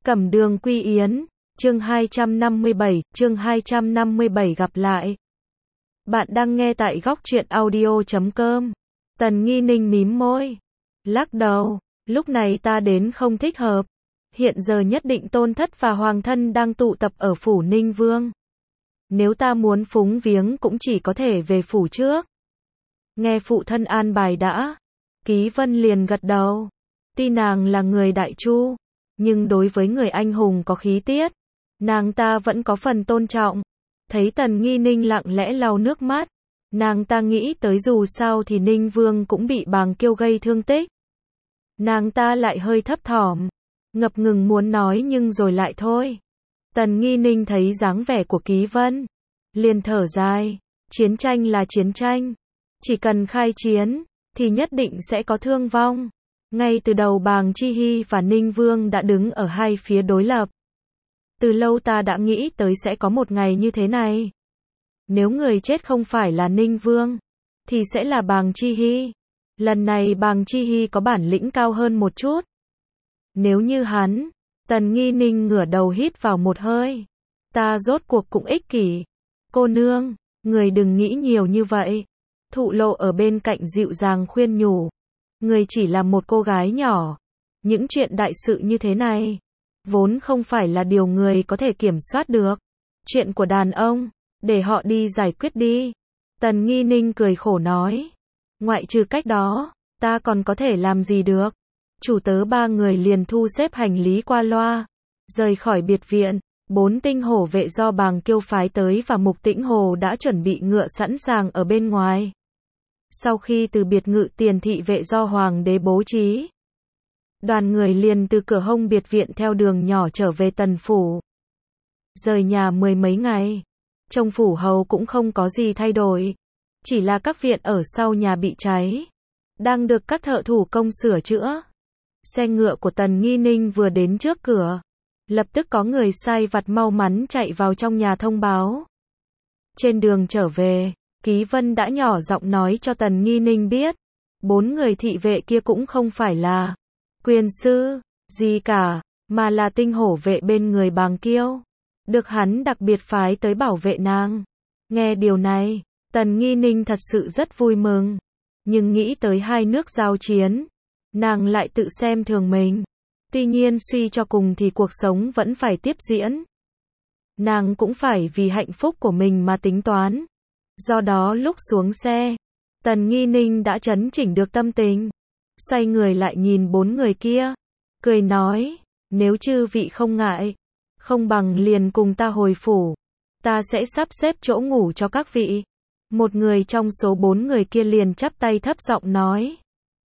Cẩm Đường Quy Yến, chương 257 gặp lại. Bạn đang nghe tại góc truyện audio.com. Tần Nghi Ninh mím môi, lắc đầu, lúc này ta đến không thích hợp. Hiện giờ nhất định Tôn Thất và Hoàng thân đang tụ tập ở phủ Ninh Vương. Nếu ta muốn phúng viếng cũng chỉ có thể về phủ trước. Nghe phụ thân an bài đã. Ký Vân liền gật đầu. Tuy nàng là người Đại Chu, nhưng đối với người anh hùng có khí tiết, nàng ta vẫn có phần tôn trọng. Thấy Tần Nghi Ninh lặng lẽ lau nước mắt, nàng ta nghĩ tới dù sao thì Ninh Vương cũng bị Bàng Kiêu gây thương tích. Nàng ta lại hơi thấp thỏm, ngập ngừng muốn nói nhưng rồi lại thôi. Tần Nghi Ninh thấy dáng vẻ của Ký Vân, liền thở dài, chiến tranh là chiến tranh, chỉ cần khai chiến, thì nhất định sẽ có thương vong. Ngay từ đầu Bàng Chi Hy và Ninh Vương đã đứng ở hai phía đối lập. Từ lâu ta đã nghĩ tới sẽ có một ngày như thế này. Nếu người chết không phải là Ninh Vương, thì sẽ là Bàng Chi Hy. Lần này Bàng Chi Hy có bản lĩnh cao hơn một chút. Nếu như hắn, Tần Nghi Ninh ngửa đầu hít vào một hơi. Ta rốt cuộc cũng ích kỷ. Cô nương, người đừng nghĩ nhiều như vậy. Thụ Lộ ở bên cạnh dịu dàng khuyên nhủ. Người chỉ là một cô gái nhỏ. Những chuyện đại sự như thế này, vốn không phải là điều người có thể kiểm soát được. Chuyện của đàn ông, để họ đi giải quyết đi. Tần Nghi Ninh cười khổ nói. Ngoại trừ cách đó, ta còn có thể làm gì được. Chủ tớ ba người liền thu xếp hành lý qua loa, rời khỏi biệt viện. 4 tinh hổ vệ do Bàng Kiêu phái tới và Mục Tĩnh Hồ đã chuẩn bị ngựa sẵn sàng ở bên ngoài. Sau khi từ biệt Ngự Tiền thị vệ do Hoàng đế bố trí, đoàn người liền từ cửa hông biệt viện theo đường nhỏ trở về Tần phủ. Rời nhà 10 mấy ngày, trong phủ hầu cũng không có gì thay đổi, chỉ là các viện ở sau nhà bị cháy, đang được các thợ thủ công sửa chữa. Xe ngựa của Tần Nghi Ninh vừa đến trước cửa, lập tức có người sai vặt mau mắn chạy vào trong nhà thông báo. Trên đường trở về, Ký Vân đã nhỏ giọng nói cho Tần Nghi Ninh biết, 4 người thị vệ kia cũng không phải là quyền sư gì cả, mà là tinh hổ vệ bên người Bàng Kiêu, được hắn đặc biệt phái tới bảo vệ nàng. Nghe điều này, Tần Nghi Ninh thật sự rất vui mừng, nhưng nghĩ tới hai nước giao chiến, nàng lại tự xem thường mình. Tuy nhiên suy cho cùng thì cuộc sống vẫn phải tiếp diễn. Nàng cũng phải vì hạnh phúc của mình mà tính toán. Do đó lúc xuống xe, Tần Nghi Ninh đã trấn chỉnh được tâm tình. Xoay người lại nhìn 4 người kia, cười nói, nếu chư vị không ngại, không bằng liền cùng ta hồi phủ. Ta sẽ sắp xếp chỗ ngủ cho các vị. Một người trong số 4 người kia liền chắp tay thấp giọng nói.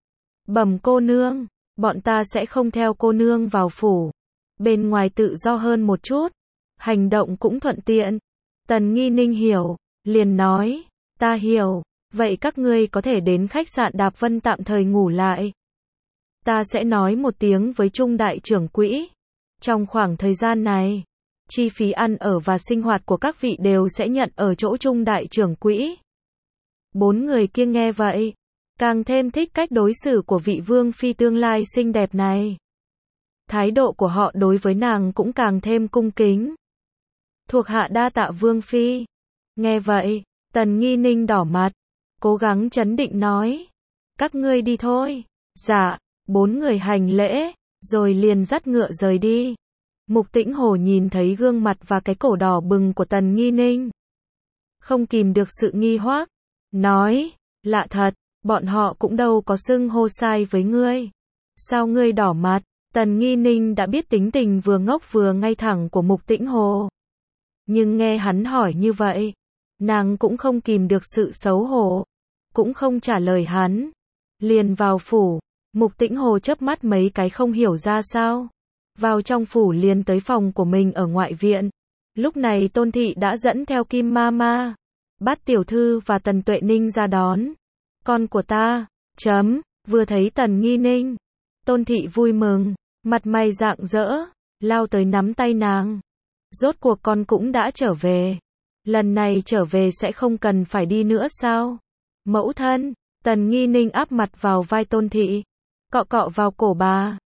Bẩm cô nương, bọn ta sẽ không theo cô nương vào phủ. Bên ngoài tự do hơn một chút, hành động cũng thuận tiện. Tần Nghi Ninh hiểu, liền nói, ta hiểu, vậy các ngươi có thể đến khách sạn Đạp Vân tạm thời ngủ lại. Ta sẽ nói một tiếng với Trung đại trưởng quỹ. Trong khoảng thời gian này, chi phí ăn ở và sinh hoạt của các vị đều sẽ nhận ở chỗ Trung đại trưởng quỹ. 4 người kia nghe vậy, càng thêm thích cách đối xử của vị vương phi tương lai xinh đẹp này. Thái độ của họ đối với nàng cũng càng thêm cung kính. Thuộc hạ đa tạ vương phi. Nghe vậy, Tần Nghi Ninh đỏ mặt, cố gắng trấn định nói. Các ngươi đi thôi. Dạ, 4 người hành lễ, rồi liền dắt ngựa rời đi. Mục Tĩnh Hồ nhìn thấy gương mặt và cái cổ đỏ bừng của Tần Nghi Ninh, không kìm được sự nghi hoặc, nói, lạ thật, bọn họ cũng đâu có xưng hô sai với ngươi. Sao ngươi đỏ mặt? Tần Nghi Ninh đã biết tính tình vừa ngốc vừa ngay thẳng của Mục Tĩnh Hồ. Nhưng nghe hắn hỏi như vậy, nàng cũng không kìm được sự xấu hổ, cũng không trả lời hắn. Liền vào phủ, Mục Tĩnh Hồ chớp mắt mấy cái không hiểu ra sao. Vào trong phủ liền tới phòng của mình ở ngoại viện. Lúc này Tôn Thị đã dẫn theo Kim Mama, Bát tiểu thư và Tần Tuệ Ninh ra đón. Con của ta, vừa thấy Tần Nghi Ninh, Tôn Thị vui mừng, mặt mày rạng rỡ, lao tới nắm tay nàng. Rốt cuộc con cũng đã trở về. Lần này trở về sẽ không cần phải đi nữa sao? Mẫu thân, Tần Nghi Ninh áp mặt vào vai Tôn Thị, cọ cọ vào cổ bà.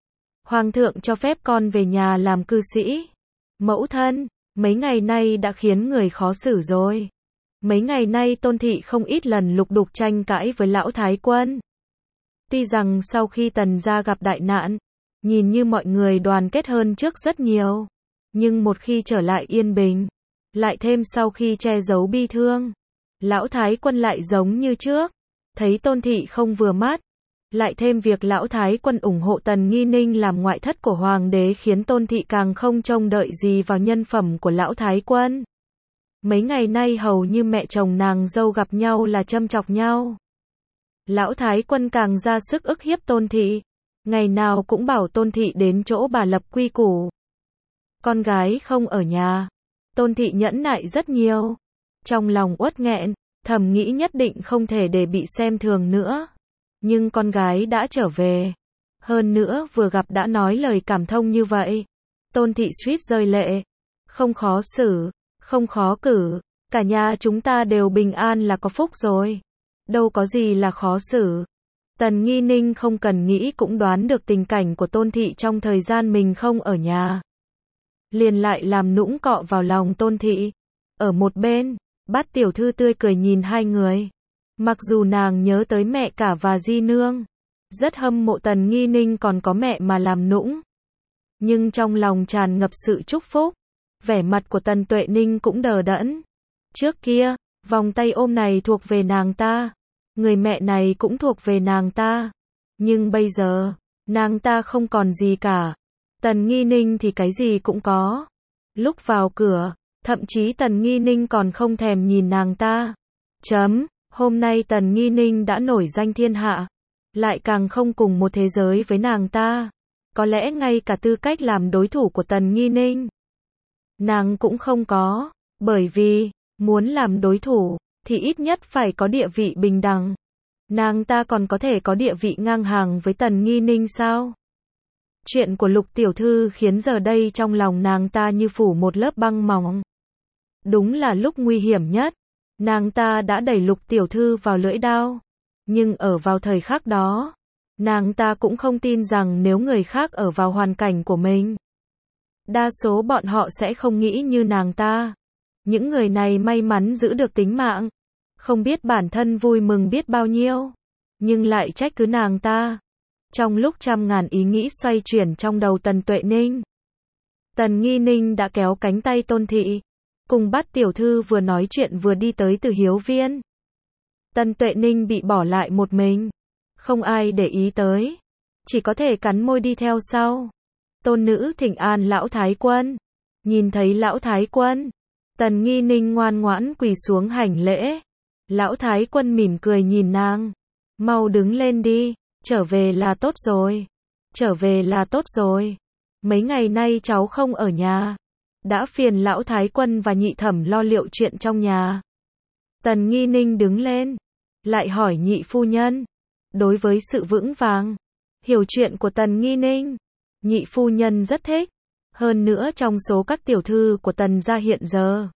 Hoàng thượng cho phép con về nhà làm cư sĩ. Mẫu thân, mấy ngày nay đã khiến người khó xử rồi. Mấy ngày nay Tôn thị không ít lần lục đục tranh cãi với lão thái quân. Tuy rằng sau khi Tần gia gặp đại nạn, nhìn như mọi người đoàn kết hơn trước rất nhiều, nhưng một khi trở lại yên bình, lại thêm sau khi che giấu bi thương, lão thái quân lại giống như trước, thấy Tôn thị không vừa mắt, lại thêm việc lão thái quân ủng hộ Tần Nghi Ninh làm ngoại thất của hoàng đế khiến Tôn thị càng không trông đợi gì vào nhân phẩm của lão thái quân. Mấy ngày nay hầu như mẹ chồng nàng dâu gặp nhau là châm chọc nhau. Lão thái quân càng ra sức ức hiếp Tôn thị, ngày nào cũng bảo Tôn thị đến chỗ bà lập quy củ. Con gái không ở nhà, Tôn thị nhẫn nại rất nhiều. Trong lòng uất nghẹn, thầm nghĩ nhất định không thể để bị xem thường nữa. Nhưng con gái đã trở về. Hơn nữa vừa gặp đã nói lời cảm thông như vậy. Tôn thị suýt rơi lệ. Không khó xử, không khó cử. Cả nhà chúng ta đều bình an là có phúc rồi. Đâu có gì là khó xử. Tần Nghi Ninh không cần nghĩ cũng đoán được tình cảnh của Tôn thị trong thời gian mình không ở nhà. Liền lại làm nũng cọ vào lòng Tôn thị. Ở một bên, Bát tiểu thư tươi cười nhìn hai người. Mặc dù nàng nhớ tới mẹ cả và di nương, rất hâm mộ Tần Nghi Ninh còn có mẹ mà làm nũng, nhưng trong lòng tràn ngập sự chúc phúc. Vẻ mặt của Tần Tuệ Ninh cũng đờ đẫn. Trước kia, vòng tay ôm này thuộc về nàng ta, người mẹ này cũng thuộc về nàng ta, nhưng bây giờ, nàng ta không còn gì cả. Tần Nghi Ninh thì cái gì cũng có. Lúc vào cửa, thậm chí Tần Nghi Ninh còn không thèm nhìn nàng ta. Hôm nay Tần Nghi Ninh đã nổi danh thiên hạ, lại càng không cùng một thế giới với nàng ta. Có lẽ ngay cả tư cách làm đối thủ của Tần Nghi Ninh, nàng cũng không có, bởi vì, muốn làm đối thủ, thì ít nhất phải có địa vị bình đẳng. Nàng ta còn có thể có địa vị ngang hàng với Tần Nghi Ninh sao? Chuyện của Lục tiểu thư khiến giờ đây trong lòng nàng ta như phủ một lớp băng mỏng. Đúng là lúc nguy hiểm nhất, nàng ta đã đẩy Lục tiểu thư vào lưỡi đao. Nhưng ở vào thời khắc đó, nàng ta cũng không tin rằng nếu người khác ở vào hoàn cảnh của mình, đa số bọn họ sẽ không nghĩ như nàng ta. Những người này may mắn giữ được tính mạng, không biết bản thân vui mừng biết bao nhiêu, nhưng lại trách cứ nàng ta. Trong lúc trăm ngàn ý nghĩ xoay chuyển trong đầu Tần Tuệ Ninh, Tần Nghi Ninh đã kéo cánh tay Tôn thị, cùng Bát tiểu thư vừa nói chuyện vừa đi tới Từ Hiếu Viên. Tần Tuệ Ninh bị bỏ lại một mình, không ai để ý tới, chỉ có thể cắn môi đi theo sau. Tôn nữ thỉnh an lão thái quân. Nhìn thấy lão thái quân, Tần Nghi Ninh ngoan ngoãn quỳ xuống hành lễ. Lão thái quân mỉm cười nhìn nàng, mau đứng lên đi, trở về là tốt rồi. Trở về là tốt rồi. Mấy ngày nay cháu không ở nhà, đã phiền lão thái quân và nhị thẩm lo liệu chuyện trong nhà. Tần Nghi Ninh đứng lên, lại hỏi nhị phu nhân. Đối với sự vững vàng, hiểu chuyện của Tần Nghi Ninh, nhị phu nhân rất thích. Hơn nữa trong số các tiểu thư của Tần gia hiện giờ,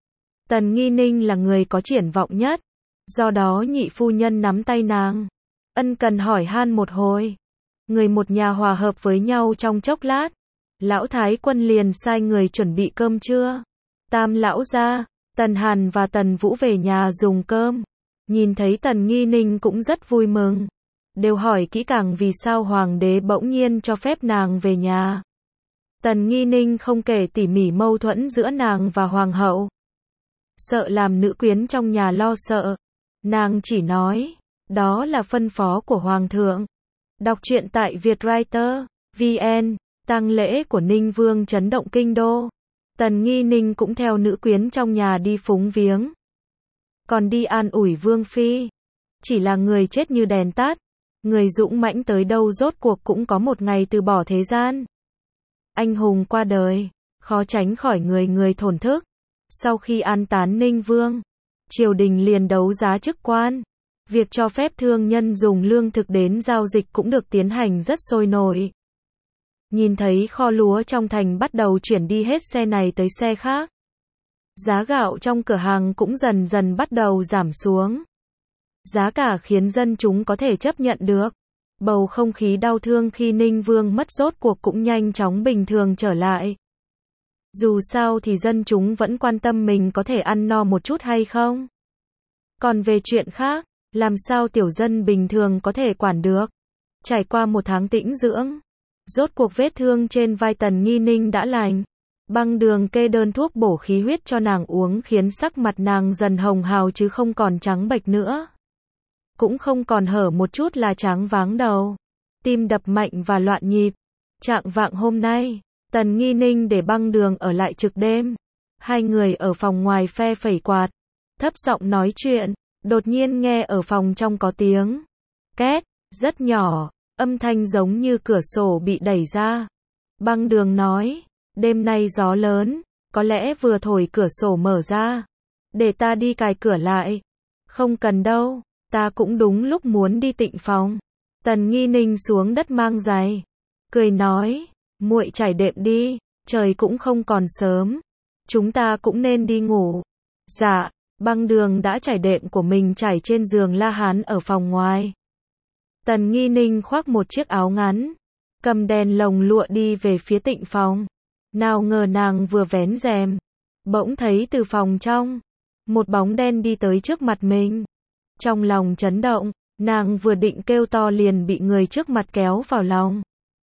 Tần Nghi Ninh là người có triển vọng nhất. Do đó nhị phu nhân nắm tay nàng, ân cần hỏi han một hồi. Người một nhà hòa hợp với nhau trong chốc lát, lão thái quân liền sai người chuẩn bị cơm trưa. Tam lão gia, Tần Hàn và Tần Vũ về nhà dùng cơm. Nhìn thấy Tần Nghi Ninh cũng rất vui mừng. Đều hỏi kỹ càng vì sao hoàng đế bỗng nhiên cho phép nàng về nhà. Tần Nghi Ninh không kể tỉ mỉ mâu thuẫn giữa nàng và hoàng hậu. Sợ làm nữ quyến trong nhà lo sợ, nàng chỉ nói, đó là phân phó của hoàng thượng. Đọc truyện tại Vietwriter VN. Tang lễ của Ninh Vương chấn động kinh đô. Tần Nghi Ninh cũng theo nữ quyến trong nhà đi phúng viếng, còn đi an ủi Vương phi. Chỉ là người chết như đèn tắt, người dũng mãnh tới đâu rốt cuộc cũng có một ngày từ bỏ thế gian. Anh hùng qua đời, khó tránh khỏi người thổn thức. Sau khi an táng Ninh Vương, triều đình liền đấu giá chức quan. Việc cho phép thương nhân dùng lương thực đến giao dịch cũng được tiến hành rất sôi nổi. Nhìn thấy kho lúa trong thành bắt đầu chuyển đi hết xe này tới xe khác. Giá gạo trong cửa hàng cũng dần dần bắt đầu giảm xuống. Giá cả khiến dân chúng có thể chấp nhận được. Bầu không khí đau thương khi Ninh Vương mất rốt cuộc cũng nhanh chóng bình thường trở lại. Dù sao thì dân chúng vẫn quan tâm mình có thể ăn no một chút hay không. Còn về chuyện khác, làm sao tiểu dân bình thường có thể quản được. Trải qua một tháng tĩnh dưỡng, rốt cuộc vết thương trên vai Tần Nghi Ninh đã lành. Băng Đường kê đơn thuốc bổ khí huyết cho nàng uống khiến sắc mặt nàng dần hồng hào chứ không còn trắng bệch nữa. Cũng không còn hở một chút là tráng váng đầu. Tim đập mạnh và loạn nhịp. Trạng vạng hôm nay, Tần Nghi Ninh để Băng Đường ở lại trực đêm. Hai người ở phòng ngoài phe phẩy quạt, thấp giọng nói chuyện. Đột nhiên nghe ở phòng trong có tiếng két, rất nhỏ, âm thanh giống như cửa sổ bị đẩy ra. Băng Đường nói, đêm nay gió lớn, có lẽ vừa thổi cửa sổ mở ra. Để ta đi cài cửa lại. Không cần đâu, ta cũng đúng lúc muốn đi tịnh phòng. Tần Nghi Ninh xuống đất mang giày, cười nói, muội trải đệm đi, trời cũng không còn sớm. Chúng ta cũng nên đi ngủ. Dạ. Băng Đường đã trải đệm của mình trải trên giường La Hán ở phòng ngoài. Tần Nghi Ninh khoác một chiếc áo ngắn, cầm đèn lồng lụa đi về phía tịnh phòng. Nào ngờ nàng vừa vén rèm, bỗng thấy từ phòng trong, một bóng đen đi tới trước mặt mình. Trong lòng chấn động, nàng vừa định kêu to liền bị người trước mặt kéo vào lòng.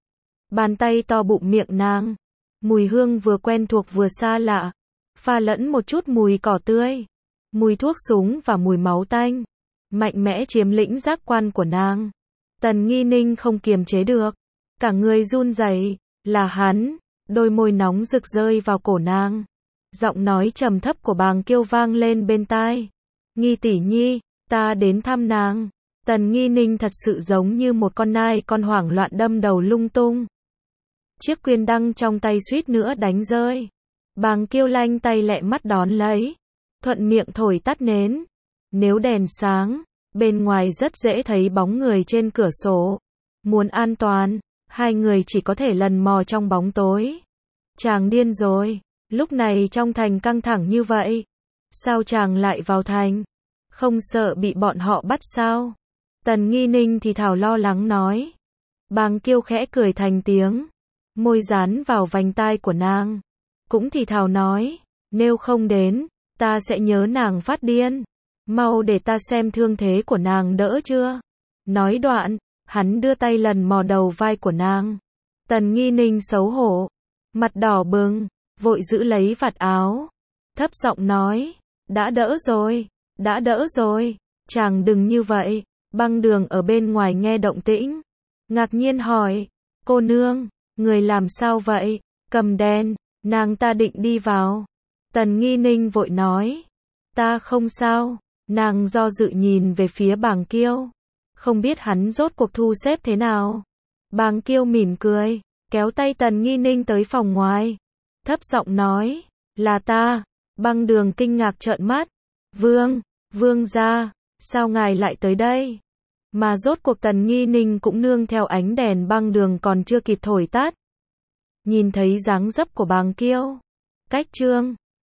Bàn tay to bụng miệng nàng, mùi hương vừa quen thuộc vừa xa lạ, pha lẫn một chút mùi cỏ tươi, mùi thuốc súng và mùi máu tanh, mạnh mẽ chiếm lĩnh giác quan của nàng. Tần Nghi Ninh không kiềm chế được, cả người run rẩy. Là hắn. Đôi môi nóng rực rơi vào cổ nàng. Giọng nói trầm thấp của Bàng Kiêu vang lên bên tai. Nghi tỷ nhi, ta đến thăm nàng. Tần Nghi Ninh thật sự giống như một con nai con hoảng loạn đâm đầu lung tung. Chiếc quyền đăng trong tay suýt nữa đánh rơi. Bàng Kiêu lanh tay lẹ mắt đón lấy, thuận miệng thổi tắt nến. Nếu đèn sáng, bên ngoài rất dễ thấy bóng người trên cửa sổ. Muốn an toàn, hai người chỉ có thể lần mò trong bóng tối. Chàng điên rồi, lúc này trong thành căng thẳng như vậy. Sao chàng lại vào thành? Không sợ bị bọn họ bắt sao? Tần Nghi Ninh thì thào lo lắng nói. Bàng Kiêu khẽ cười thành tiếng, môi dán vào vành tai của nàng. Cũng thì thào nói, nếu không đến, ta sẽ nhớ nàng phát điên. Mau để ta xem thương thế của nàng đỡ chưa? Nói đoạn, hắn đưa tay lần mò đầu vai của nàng. Tần Nghi Ninh xấu hổ, mặt đỏ bừng, vội giữ lấy vạt áo, thấp giọng nói, đã đỡ rồi, đã đỡ rồi, chàng đừng như vậy. Băng Đường ở bên ngoài nghe động tĩnh, ngạc nhiên hỏi, cô nương, người làm sao vậy? Cầm đèn, nàng ta định đi vào. Tần Nghi Ninh vội nói, ta không sao. Nàng do dự nhìn về phía Bàng Kiêu, không biết hắn rốt cuộc thu xếp thế nào. Bàng Kiêu mỉm cười, kéo tay Tần Nghi Ninh tới phòng ngoài, thấp giọng nói, là ta. Băng Đường kinh ngạc trợn mắt, vương gia, sao ngài lại tới đây? Mà rốt cuộc Tần Nghi Ninh cũng nương theo ánh đèn Băng Đường còn chưa kịp thổi tắt. Nhìn thấy dáng dấp của Bàng Kiêu, cách trương